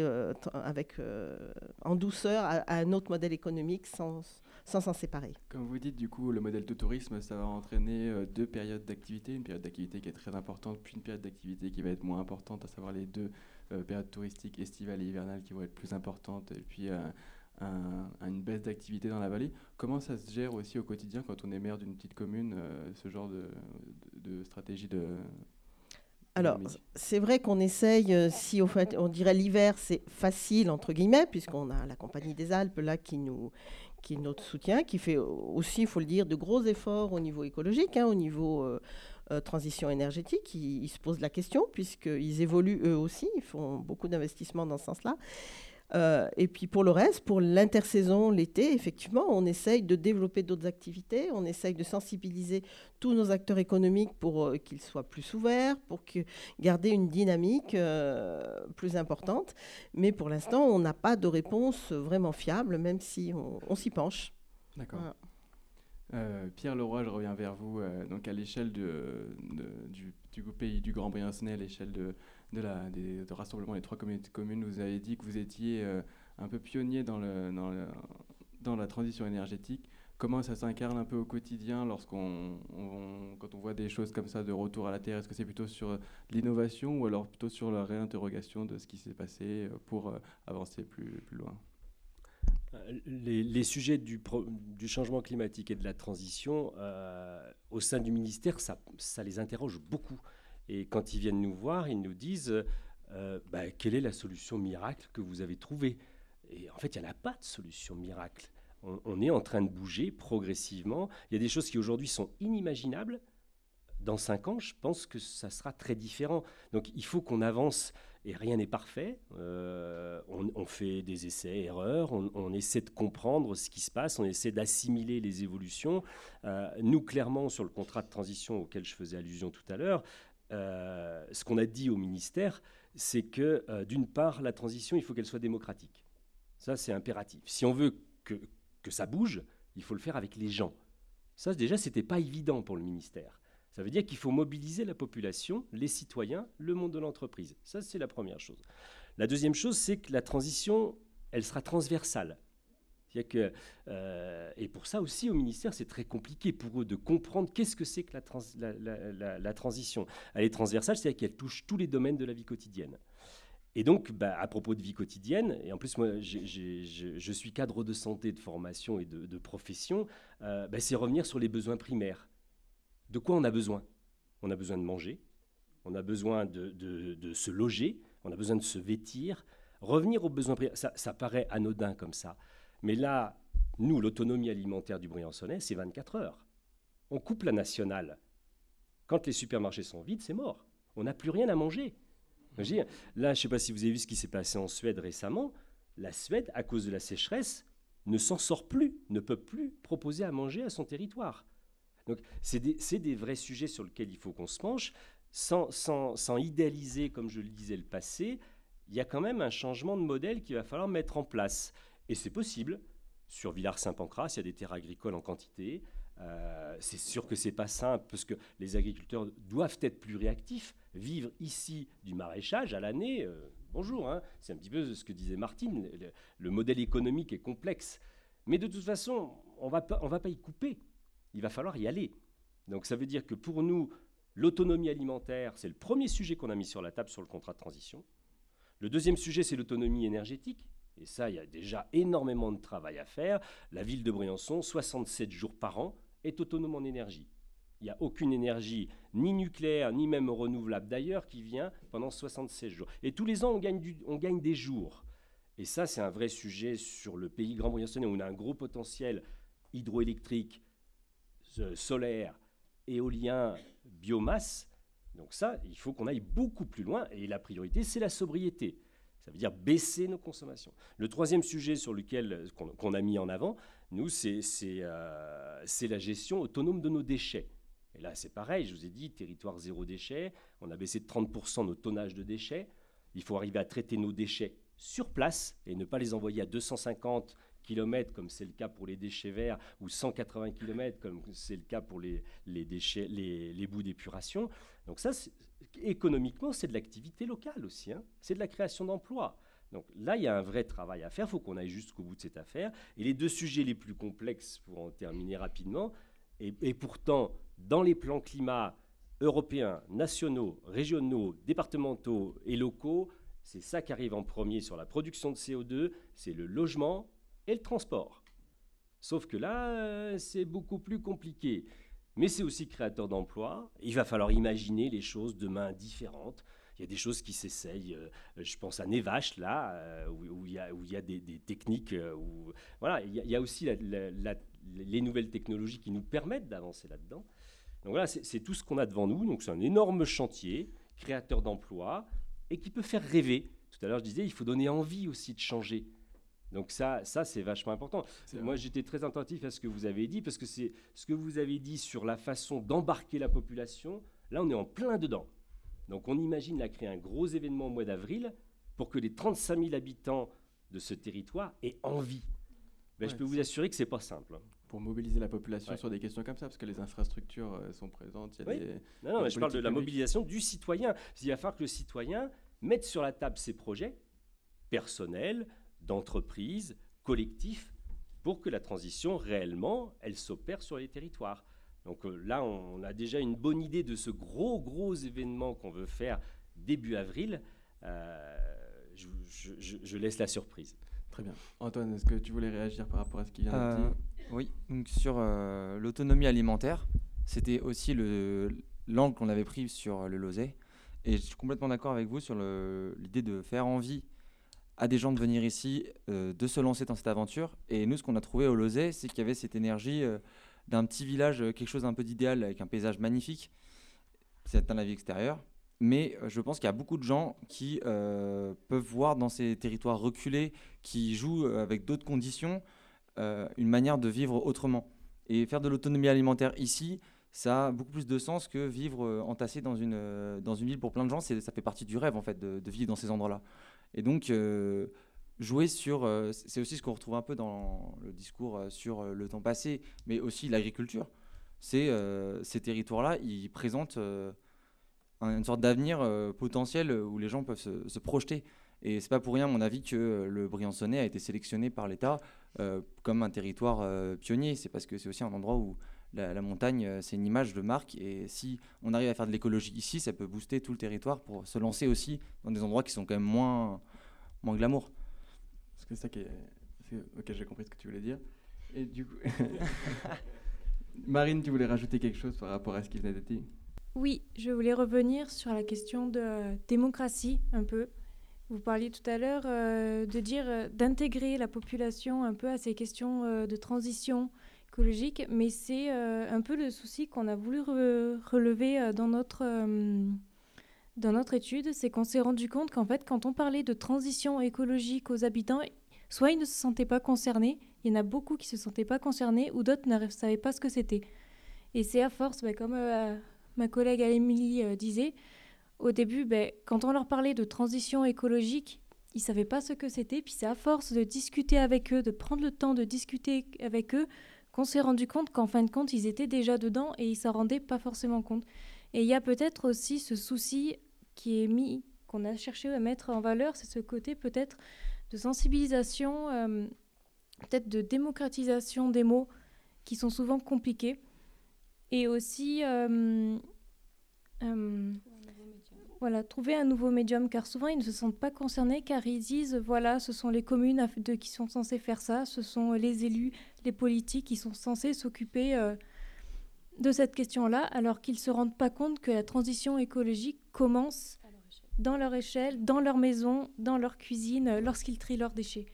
en douceur à un autre modèle économique sans s'en séparer. Comme vous dites, du coup, le modèle de tourisme, ça va entraîner deux périodes d'activité. Une période d'activité qui est très importante, puis une période d'activité qui va être moins importante, à savoir les deux périodes touristiques, estivales et hivernales, qui vont être plus importantes, et puis une baisse d'activité dans la vallée. Comment ça se gère aussi au quotidien quand on est maire d'une petite commune, ce genre de stratégie de... Alors, c'est vrai qu'on essaye, si au fait, on dirait l'hiver, c'est facile, entre guillemets, puisqu'on a la Compagnie des Alpes, là, qui est notre soutien, qui fait aussi, il faut le dire, de gros efforts au niveau écologique, au niveau transition énergétique. Ils se posent la question, puisqu'ils évoluent eux aussi, ils font beaucoup d'investissements dans ce sens-là. Et puis pour le reste, pour l'intersaison, l'été, effectivement, on essaye de développer d'autres activités, on essaye de sensibiliser tous nos acteurs économiques pour qu'ils soient plus ouverts, pour garder une dynamique plus importante. Mais pour l'instant, on n'a pas de réponse vraiment fiable, même si on s'y penche. D'accord. Voilà. Pierre Leroy, je reviens vers vous. Donc à l'échelle du pays du Grand Briançonnais, à l'échelle de rassemblement des 3 communautés de communes, vous avez dit que vous étiez un peu pionnier dans la transition énergétique. Comment ça s'incarne un peu au quotidien quand on voit des choses comme ça de retour à la terre? Est-ce que c'est plutôt sur l'innovation ou alors plutôt sur la réinterrogation de ce qui s'est passé pour avancer plus loin? Les sujets du changement climatique et de la transition, au sein du ministère, ça les interroge beaucoup. Et quand ils viennent nous voir, ils nous disent quelle est la solution miracle que vous avez trouvée? Et en fait, il n'y en a pas de solution miracle. On est en train de bouger progressivement. Il y a des choses qui aujourd'hui sont inimaginables. Dans 5 ans, je pense que ça sera très différent. Donc il faut qu'on avance, et rien n'est parfait. On fait des essais-erreurs, on essaie de comprendre ce qui se passe, on essaie d'assimiler les évolutions. Nous, clairement, sur le contrat de transition auquel je faisais allusion tout à l'heure, ce qu'on a dit au ministère, c'est que d'une part, la transition, il faut qu'elle soit démocratique. Ça, c'est impératif. Si on veut que ça bouge, il faut le faire avec les gens. Ça, déjà, ce n'était pas évident pour le ministère. Ça veut dire qu'il faut mobiliser la population, les citoyens, le monde de l'entreprise. Ça, c'est la première chose. La deuxième chose, c'est que la transition, elle sera transversale. C'est-à-dire que, et pour ça aussi, au ministère, c'est très compliqué pour eux de comprendre qu'est-ce que c'est que la transition. Elle est transversale, c'est-à-dire qu'elle touche tous les domaines de la vie quotidienne. Et donc, à propos de vie quotidienne, et en plus, moi, je suis cadre de santé, de formation et de profession, c'est revenir sur les besoins primaires. De quoi on a besoin? On a besoin de manger, on a besoin de se loger, on a besoin de se vêtir. Revenir aux besoins primaires, ça paraît anodin comme ça. Mais là, nous, l'autonomie alimentaire du Briançonnais, c'est 24 heures. On coupe la nationale. Quand les supermarchés sont vides, c'est mort. On n'a plus rien à manger. Là, je ne sais pas si vous avez vu ce qui s'est passé en Suède récemment. La Suède, à cause de la sécheresse, ne s'en sort plus, ne peut plus proposer à manger à son territoire. Donc, c'est des vrais sujets sur lesquels il faut qu'on se penche. Sans idéaliser, comme je le disais, le passé, il y a quand même un changement de modèle qu'il va falloir mettre en place. Et c'est possible. Sur Villars-Saint-Pancras, il y a des terres agricoles en quantité. C'est sûr que ce n'est pas simple parce que les agriculteurs doivent être plus réactifs. Vivre ici du maraîchage à l'année, bonjour, hein, c'est un petit peu ce que disait Martine. Le modèle économique est complexe. Mais de toute façon, on va pas y couper. Il va falloir y aller. Donc ça veut dire que pour nous, l'autonomie alimentaire, c'est le premier sujet qu'on a mis sur la table sur le contrat de transition. Le deuxième sujet, c'est l'autonomie énergétique. Et ça, il y a déjà énormément de travail à faire. La ville de Briançon, 67 jours par an, est autonome en énergie. Il n'y a aucune énergie, ni nucléaire, ni même renouvelable d'ailleurs, qui vient pendant 76 jours. Et tous les ans, on gagne des jours. Et ça, c'est un vrai sujet sur le pays Grand Briançonnais, où on a un gros potentiel hydroélectrique, solaire, éolien, biomasse. Donc ça, il faut qu'on aille beaucoup plus loin. Et la priorité, c'est la sobriété. Ça veut dire baisser nos consommations. Le troisième sujet sur lequel qu'on a mis en avant, nous, c'est la gestion autonome de nos déchets. Et là, c'est pareil, je vous ai dit, territoire zéro déchet, on a baissé de 30% nos tonnages de déchets. Il faut arriver à traiter nos déchets sur place et ne pas les envoyer à 250 km, comme c'est le cas pour les déchets verts, ou 180 km, comme c'est le cas pour les déchets, les boues d'épuration. Donc ça, économiquement, c'est de l'activité locale aussi, hein. C'est de la création d'emplois. Donc là, il y a un vrai travail à faire, il faut qu'on aille jusqu'au bout de cette affaire. Et les deux sujets les plus complexes, pour en terminer rapidement, et pourtant, dans les plans climat européens, nationaux, régionaux, départementaux et locaux, c'est ça qui arrive en premier sur la production de CO2, c'est le logement et le transport. Sauf que là, c'est beaucoup plus compliqué. Mais c'est aussi créateur d'emplois. Il va falloir imaginer les choses demain différentes. Il y a des choses qui s'essayent. Je pense à Nevache, là, où il y a des techniques. Voilà, il y a aussi les nouvelles technologies qui nous permettent d'avancer là-dedans. Donc voilà, c'est tout ce qu'on a devant nous. Donc c'est un énorme chantier, créateur d'emplois, et qui peut faire rêver. Tout à l'heure, je disais, il faut donner envie aussi de changer. Donc ça c'est vachement important. Moi, j'étais très attentif à ce que vous avez dit, parce que c'est ce que vous avez dit sur la façon d'embarquer la population. Là, on est en plein dedans. Donc on imagine là, créer un gros événement au mois d'avril pour que les 35 000 habitants de ce territoire aient envie. Ben, je peux vous assurer que ce n'est pas simple. Pour mobiliser la population sur des questions comme ça, parce que les infrastructures sont présentes. Il y a non, mais je parle de la mobilisation du citoyen. Il va falloir que le citoyen mette sur la table ses projets personnels, d'entreprise, collectif, pour que la transition, réellement, elle s'opère sur les territoires. Donc là, on a déjà une bonne idée de ce gros événement qu'on veut faire début avril. Je laisse la surprise. Très bien. Antoine, est-ce que tu voulais réagir par rapport à ce qui vient d'être dit ? Oui, donc sur l'autonomie alimentaire, c'était aussi l'angle qu'on avait pris sur le Lauzet. Et je suis complètement d'accord avec vous sur l'idée de faire envie à des gens de venir ici, de se lancer dans cette aventure. Et nous, ce qu'on a trouvé au Lauzet, c'est qu'il y avait cette énergie d'un petit village, quelque chose d'un peu d'idéal, avec un paysage magnifique. C'est un avis extérieur. Mais je pense qu'il y a beaucoup de gens qui peuvent voir dans ces territoires reculés, qui jouent avec d'autres conditions, une manière de vivre autrement. Et faire de l'autonomie alimentaire ici, ça a beaucoup plus de sens que vivre entassé dans une ville. Pour plein de gens, ça fait partie du rêve en fait, de vivre dans ces endroits-là. Et donc, jouer sur... c'est aussi ce qu'on retrouve un peu dans le discours sur le temps passé, mais aussi l'agriculture. Ces territoires-là, ils présentent une sorte d'avenir potentiel où les gens peuvent se projeter. Et c'est pas pour rien, à mon avis, que le Briançonnais a été sélectionné par l'État comme un territoire pionnier. C'est parce que c'est aussi un endroit où la montagne, c'est une image de marque. Et si on arrive à faire de l'écologie ici, ça peut booster tout le territoire pour se lancer aussi dans des endroits qui sont quand même moins glamour. Parce que c'est ça qui est... Ok, j'ai compris ce que tu voulais dire. Et du coup... Marine, tu voulais rajouter quelque chose par rapport à ce qui venait d'être dit ? Oui, je voulais revenir sur la question de démocratie un peu. Vous parliez tout à l'heure d'intégrer la population un peu à ces questions de transition écologique, mais c'est un peu le souci qu'on a voulu relever dans notre étude, c'est qu'on s'est rendu compte qu'en fait, quand on parlait de transition écologique aux habitants, soit ils ne se sentaient pas concernés, il y en a beaucoup qui ne se sentaient pas concernés, ou d'autres ne savaient pas ce que c'était. Et c'est à force, comme ma collègue Émilie disait, au début, quand on leur parlait de transition écologique, ils ne savaient pas ce que c'était. Puis c'est à force de discuter avec eux, de prendre le temps de discuter avec eux, qu'on s'est rendu compte qu'en fin de compte, ils étaient déjà dedans et ils ne s'en rendaient pas forcément compte. Et il y a peut-être aussi ce souci qu'on a cherché à mettre en valeur, c'est ce côté peut-être de sensibilisation, peut-être de démocratisation des mots qui sont souvent compliqués. Et aussi... Voilà, trouver un nouveau médium, car souvent ils ne se sentent pas concernés, car ils disent, voilà, ce sont les communes qui sont censées faire ça, ce sont les élus, les politiques qui sont censés s'occuper de cette question-là, alors qu'ils ne se rendent pas compte que la transition écologique commence dans leur échelle, dans leur maison, dans leur cuisine, lorsqu'ils trient leurs déchets.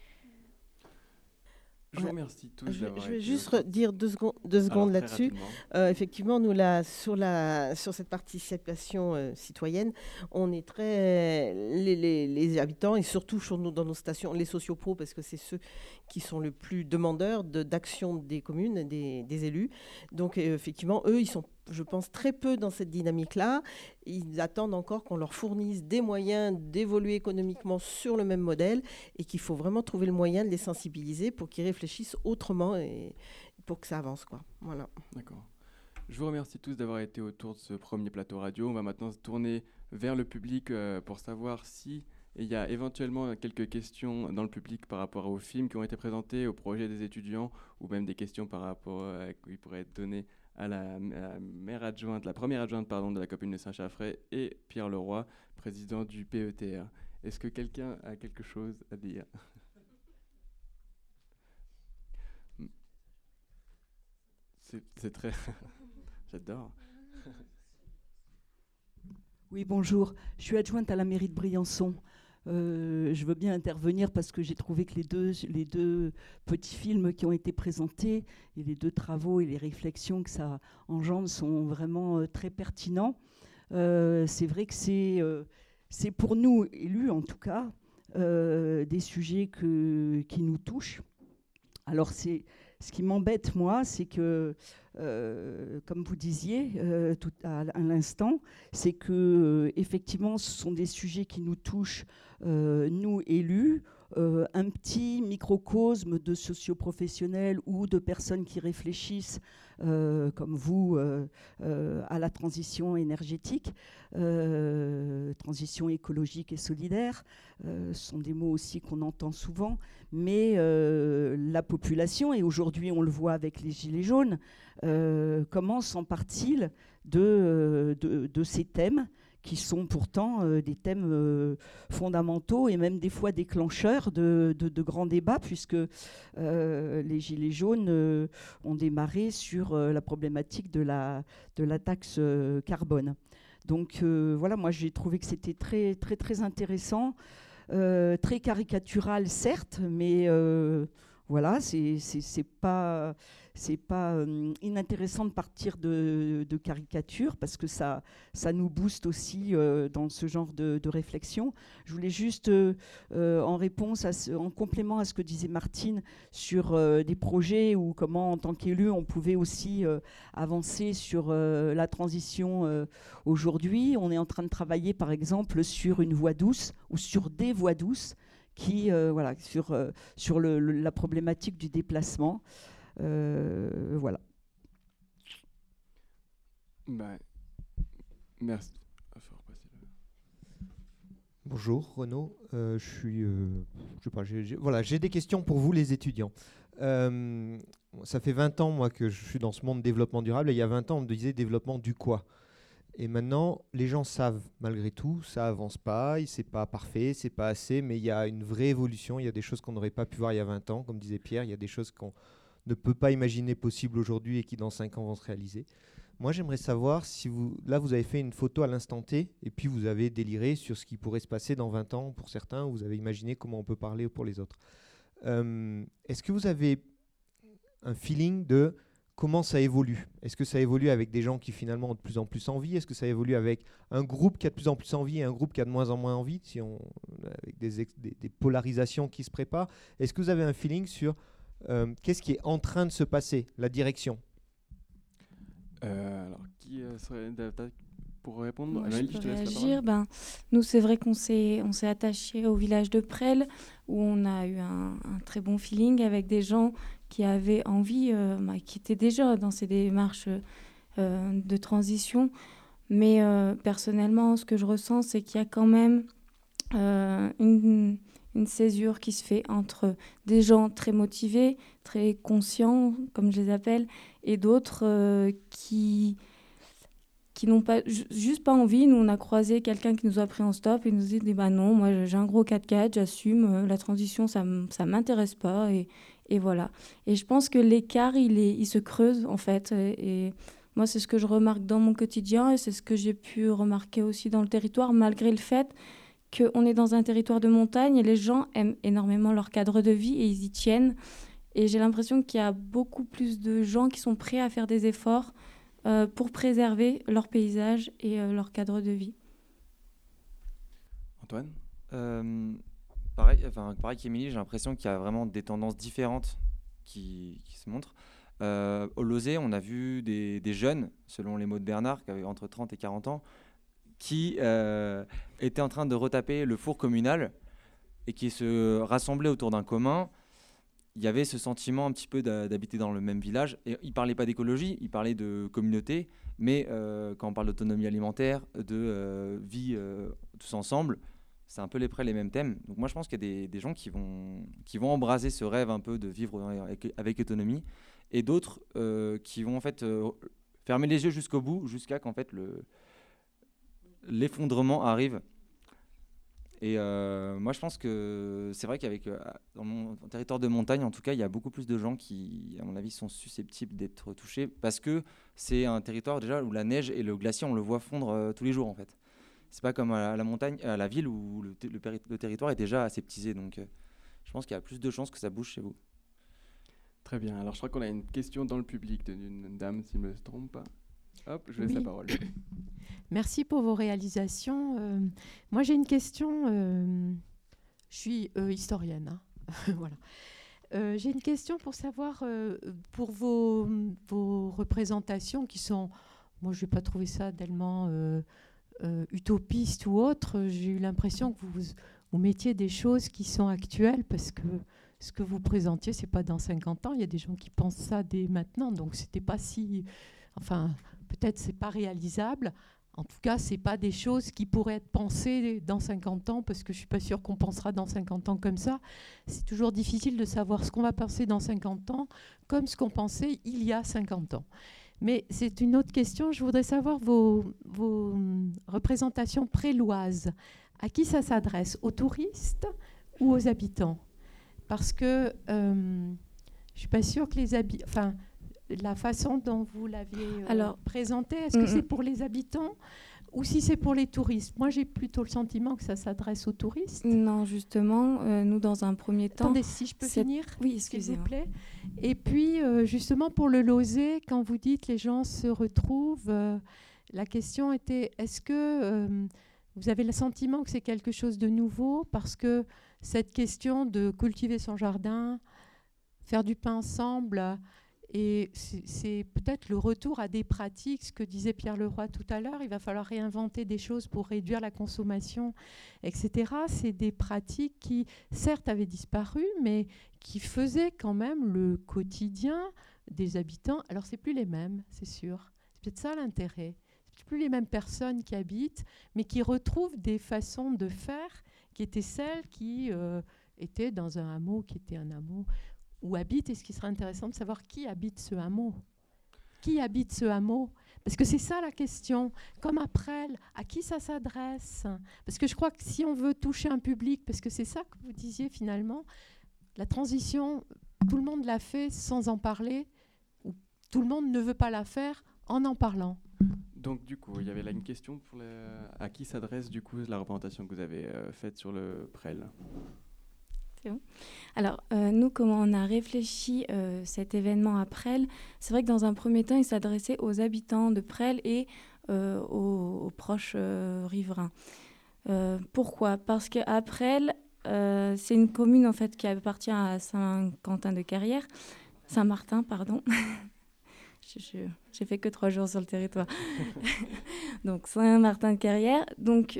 Je vous remercie tous d'avoir Je vais été juste autour. dire deux secondes là-dessus. Effectivement, nous, sur cette participation citoyenne, on est très... Les habitants, et surtout dans nos stations, les sociopros, parce que c'est ceux qui sont le plus demandeurs d'action des communes, des élus. Donc, effectivement, eux, ils sont, je pense, très peu dans cette dynamique-là. Ils attendent encore qu'on leur fournisse des moyens d'évoluer économiquement sur le même modèle et qu'il faut vraiment trouver le moyen de les sensibiliser pour qu'ils réfléchissent autrement et pour que ça avance, quoi. Voilà. D'accord. Je vous remercie tous d'avoir été autour de ce premier plateau radio. On va maintenant se tourner vers le public pour savoir si il y a éventuellement quelques questions dans le public par rapport aux films qui ont été présentés, aux projets des étudiants, ou même des questions par rapport qui pourraient être données à la première adjointe de la commune de Saint-Chaffray, et Pierre Leroy, président du PETR. Est-ce que quelqu'un a quelque chose à dire? C'est très... J'adore. Oui, bonjour. Je suis adjointe à la mairie de Briançon. Je veux bien intervenir parce que j'ai trouvé que les deux petits films qui ont été présentés et les deux travaux et les réflexions que ça engendre sont vraiment très pertinents. C'est vrai que c'est pour nous, élus en tout cas, des sujets qui nous touchent. Alors ce qui m'embête, moi, c'est que, comme vous disiez tout à l'instant, c'est que effectivement, ce sont des sujets qui nous touchent, nous élus, un petit microcosme de socioprofessionnels ou de personnes qui réfléchissent, comme vous, à la transition énergétique, transition écologique et solidaire. Ce sont des mots aussi qu'on entend souvent, mais la population, et aujourd'hui on le voit avec les Gilets jaunes, comment s'empare-t-il de ces thèmes qui sont pourtant des thèmes fondamentaux et même des fois déclencheurs de grands débats, puisque les Gilets jaunes ont démarré sur la problématique de la taxe carbone. Donc voilà, moi j'ai trouvé que c'était très, très, très intéressant, très caricatural certes, mais voilà, c'est pas inintéressant de partir de caricatures parce que ça nous booste aussi dans ce genre de réflexion. Je voulais juste, en réponse, en complément à ce que disait Martine sur des projets ou comment, en tant qu'élu, on pouvait aussi avancer sur la transition aujourd'hui. On est en train de travailler, par exemple, sur une voie douce ou sur des voies douces qui, voilà, sur la problématique du déplacement. Voilà. Merci. Bonjour Renaud, je suis, je sais pas, voilà, j'ai des questions pour vous les étudiants. Ça fait 20 ans moi que je suis dans ce monde développement durable et il y a 20 ans on me disait développement du quoi. Et maintenant les gens savent malgré tout, ça avance pas, c'est pas parfait, c'est pas assez, mais il y a une vraie évolution, il y a des choses qu'on n'aurait pas pu voir il y a 20 ans, comme disait Pierre, il y a des choses qu'on ne peut pas imaginer possibles aujourd'hui et qui dans 5 ans vont se réaliser. Moi, j'aimerais savoir si vous avez fait une photo à l'instant T et puis vous avez déliré sur ce qui pourrait se passer dans 20 ans pour certains, ou vous avez imaginé comment on peut parler pour les autres. Est-ce que vous avez un feeling de comment ça évolue? Est-ce que ça évolue avec des gens qui finalement ont de plus en plus envie? Est-ce que ça évolue avec un groupe qui a de plus en plus envie et un groupe qui a de moins en moins envie, avec des polarisations qui se préparent? Est-ce que vous avez un feeling sur qu'est-ce qui est en train de se passer, la direction? Alors, qui serait pour répondre? Moi, je peux réagir. Nous, c'est vrai qu'on s'est attaché au village de Presles, où on a eu un très bon feeling avec des gens qui avaient envie, qui étaient déjà dans ces démarches de transition. Mais personnellement, ce que je ressens, c'est qu'il y a quand même une césure qui se fait entre des gens très motivés, très conscients, comme je les appelle, et d'autres qui qui n'ont pas, juste pas envie. Nous, on a croisé quelqu'un qui nous a pris en stop et nous dit bah non, moi j'ai un gros 4x4, j'assume, la transition ça m'intéresse pas et voilà. Et je pense que l'écart il se creuse en fait et moi c'est ce que je remarque dans mon quotidien et c'est ce que j'ai pu remarquer aussi dans le territoire, malgré le fait qu'on est dans un territoire de montagne et les gens aiment énormément leur cadre de vie et ils y tiennent. Et j'ai l'impression qu'il y a beaucoup plus de gens qui sont prêts à faire des efforts pour préserver leur paysage et leur cadre de vie. Antoine ? Pareil qu'Émilie, j'ai l'impression qu'il y a vraiment des tendances différentes qui se montrent. Au Lozé, on a vu des jeunes, selon les mots de Bernard, qui avaient entre 30 et 40 ans, qui étaient en train de retaper le four communal et qui se rassemblaient autour d'un commun. Il y avait ce sentiment un petit peu d'habiter dans le même village. Et ils ne parlaient pas d'écologie, ils parlaient de communauté. Mais quand on parle d'autonomie alimentaire, de vie tous ensemble, c'est un peu les mêmes thèmes. Donc moi, je pense qu'il y a des gens qui vont embraser ce rêve un peu de vivre avec autonomie. Et d'autres qui vont en fait fermer les yeux jusqu'au bout, jusqu'à qu'en fait l'effondrement arrive. Et moi, je pense que c'est vrai qu'avec dans mon territoire de montagne, en tout cas, il y a beaucoup plus de gens qui, à mon avis, sont susceptibles d'être touchés parce que c'est un territoire déjà où la neige et le glacier, on le voit fondre tous les jours en fait. C'est pas comme à la montagne, à la ville où le territoire est déjà aseptisé. Donc, je pense qu'il y a plus de chances que ça bouge chez vous. Très bien. Alors, je crois qu'on a une question dans le public d'une dame, si je ne me trompe pas. Hop, je laisse la parole. Merci pour vos réalisations. Moi, j'ai une question. Je suis historienne. Hein. Voilà. J'ai une question pour savoir, pour vos représentations qui sont... Moi, je n'ai pas trouvé ça tellement utopiste ou autre. J'ai eu l'impression que vous mettiez des choses qui sont actuelles parce que ce que vous présentiez, ce n'est pas dans 50 ans. Il y a des gens qui pensent ça dès maintenant. Donc, ce n'était pas si... Enfin, peut-être ce n'est pas réalisable. En tout cas, ce n'est pas des choses qui pourraient être pensées dans 50 ans, parce que je ne suis pas sûre qu'on pensera dans 50 ans comme ça. C'est toujours difficile de savoir ce qu'on va penser dans 50 ans, comme ce qu'on pensait il y a 50 ans. Mais c'est une autre question. Je voudrais savoir vos représentations préloises. À qui ça s'adresse? Aux touristes ou aux habitants? Parce que je ne suis pas sûre que les habitants... Enfin, la façon dont vous l'aviez présenté, est-ce que c'est pour les habitants ou si c'est pour les touristes? Moi, j'ai plutôt le sentiment que ça s'adresse aux touristes. Non, justement, nous, dans un premier temps... Attendez, si je peux finir, oui, s'il vous plaît. Et puis, justement, pour le Lozé, quand vous dites les gens se retrouvent, la question était, est-ce que vous avez le sentiment que c'est quelque chose de nouveau? Parce que cette question de cultiver son jardin, faire du pain ensemble... Et c'est peut-être le retour à des pratiques, ce que disait Pierre Leroy tout à l'heure, il va falloir réinventer des choses pour réduire la consommation, etc. C'est des pratiques qui, certes, avaient disparu, mais qui faisaient quand même le quotidien des habitants. Alors, ce n'est plus les mêmes, c'est sûr. C'est peut-être ça l'intérêt. Ce n'est plus les mêmes personnes qui habitent, mais qui retrouvent des façons de faire qui étaient celles qui étaient dans un hameau, qui était un hameau... où habite, et ce qui serait intéressant de savoir qui habite ce hameau. Qui habite ce hameau? Parce que c'est ça la question. Comme après, à qui ça s'adresse? Parce que je crois que si on veut toucher un public, parce que c'est ça que vous disiez finalement, la transition, tout le monde l'a fait sans en parler, ou tout le monde ne veut pas la faire en parlant. Donc du coup, il y avait là une question pour à qui s'adresse du coup la représentation que vous avez faite sur le PREL. C'est bon. Alors, nous, comment on a réfléchi cet événement à Presles, c'est vrai que dans un premier temps, il s'adressait aux habitants de Presles et aux proches riverains. Pourquoi? Parce qu'à Presles, c'est une commune en fait, qui appartient à Saint-Quentin-de-Carrière. Saint-Martin, pardon. J'ai fait que 3 jours sur le territoire. Donc, Saint-Martin-de-Carrière. Donc,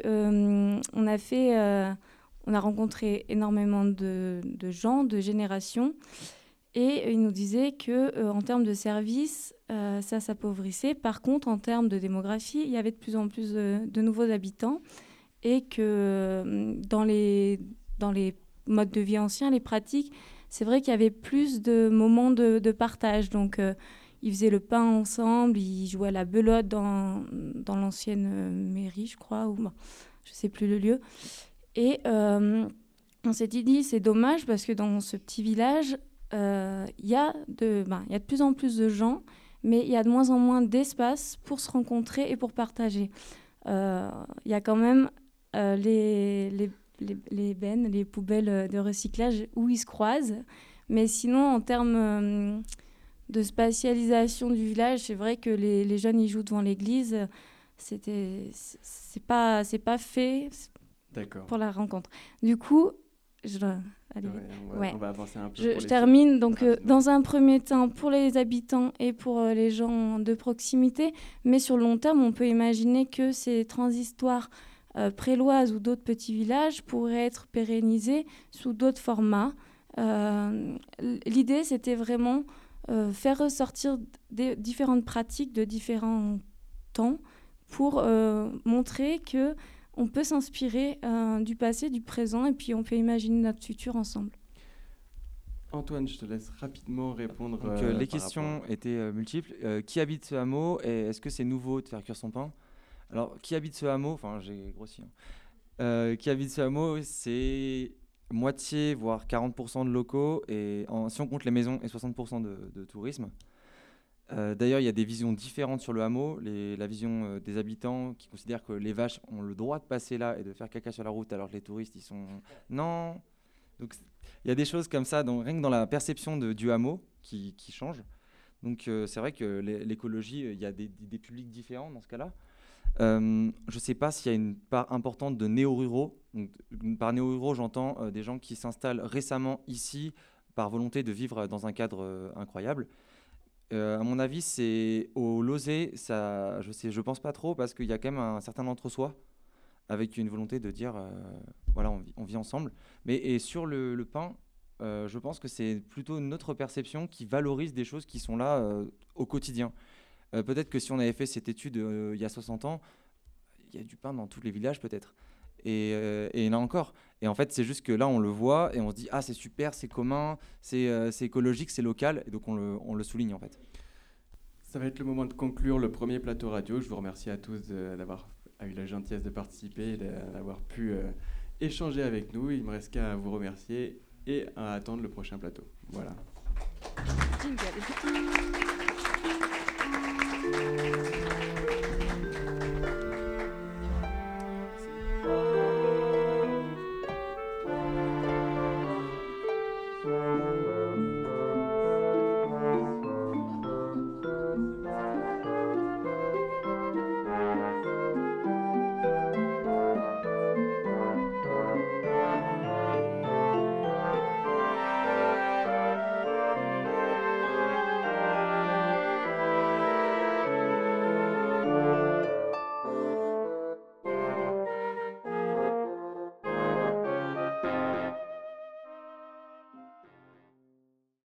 on a rencontré énormément de gens, de générations, et ils nous disaient qu'en termes de services, ça s'appauvrissait. Par contre, en termes de démographie, il y avait de plus en plus de nouveaux habitants, et que dans les modes de vie anciens, les pratiques, c'est vrai qu'il y avait plus de moments de partage. Donc, ils faisaient le pain ensemble, ils jouaient à la belote dans l'ancienne mairie, je crois, ou bon, je ne sais plus le lieu. Et on s'est dit, c'est dommage parce que dans ce petit village, il y a de plus en plus de gens, mais il y a de moins en moins d'espace pour se rencontrer et pour partager. Il y a quand même les bennes, les poubelles de recyclage où ils se croisent. Mais sinon, en termes de spatialisation du village, c'est vrai que les jeunes, ils jouent devant l'église. C'est pas fait pour la rencontre. Du coup, on va avancer un peu. Je termine. Donc, dans un premier temps, pour les habitants et pour les gens de proximité, mais sur le long terme, on peut imaginer que ces transistoires préloises ou d'autres petits villages pourraient être pérennisés sous d'autres formats. L'idée, c'était vraiment faire ressortir des différentes pratiques de différents temps pour montrer que on peut s'inspirer du passé, du présent, et puis on peut imaginer notre futur ensemble. Antoine, je te laisse rapidement répondre. Donc, les questions étaient multiples. Qui habite ce hameau et est-ce que c'est nouveau de faire cuire son pain? Alors, qui habite ce hameau? Enfin, j'ai grossi. Qui habite ce hameau, c'est moitié, voire 40% de locaux, et si on compte les maisons, et 60% de tourisme. D'ailleurs, il y a des visions différentes sur le hameau. La vision des habitants qui considèrent que les vaches ont le droit de passer là et de faire caca sur la route, alors que les touristes, ils sont... Non. Donc, il y a des choses comme ça, rien que dans la perception du hameau, qui changent. Donc, c'est vrai que l'écologie, il y a des publics différents dans ce cas-là. Je ne sais pas s'il y a une part importante de néo-ruraux. Donc, par néo-ruraux, j'entends des gens qui s'installent récemment ici par volonté de vivre dans un cadre incroyable. À mon avis, c'est au Lozé, je pense pas trop, parce qu'il y a quand même un certain entre-soi avec une volonté de dire voilà, on vit ensemble. Et sur le pain, je pense que c'est plutôt notre perception qui valorise des choses qui sont là au quotidien. Peut-être que si on avait fait cette étude il y a 60 ans, il y a du pain dans tous les villages peut-être. Et il y en a encore. Et en fait, c'est juste que là, on le voit et on se dit « Ah, c'est super, c'est commun, c'est écologique, c'est local ». Et donc, on le souligne en fait. Ça va être le moment de conclure le premier plateau radio. Je vous remercie à tous d'avoir eu la gentillesse de participer et d'avoir pu échanger avec nous. Il ne me reste qu'à vous remercier et à attendre le prochain plateau. Voilà. Jingle.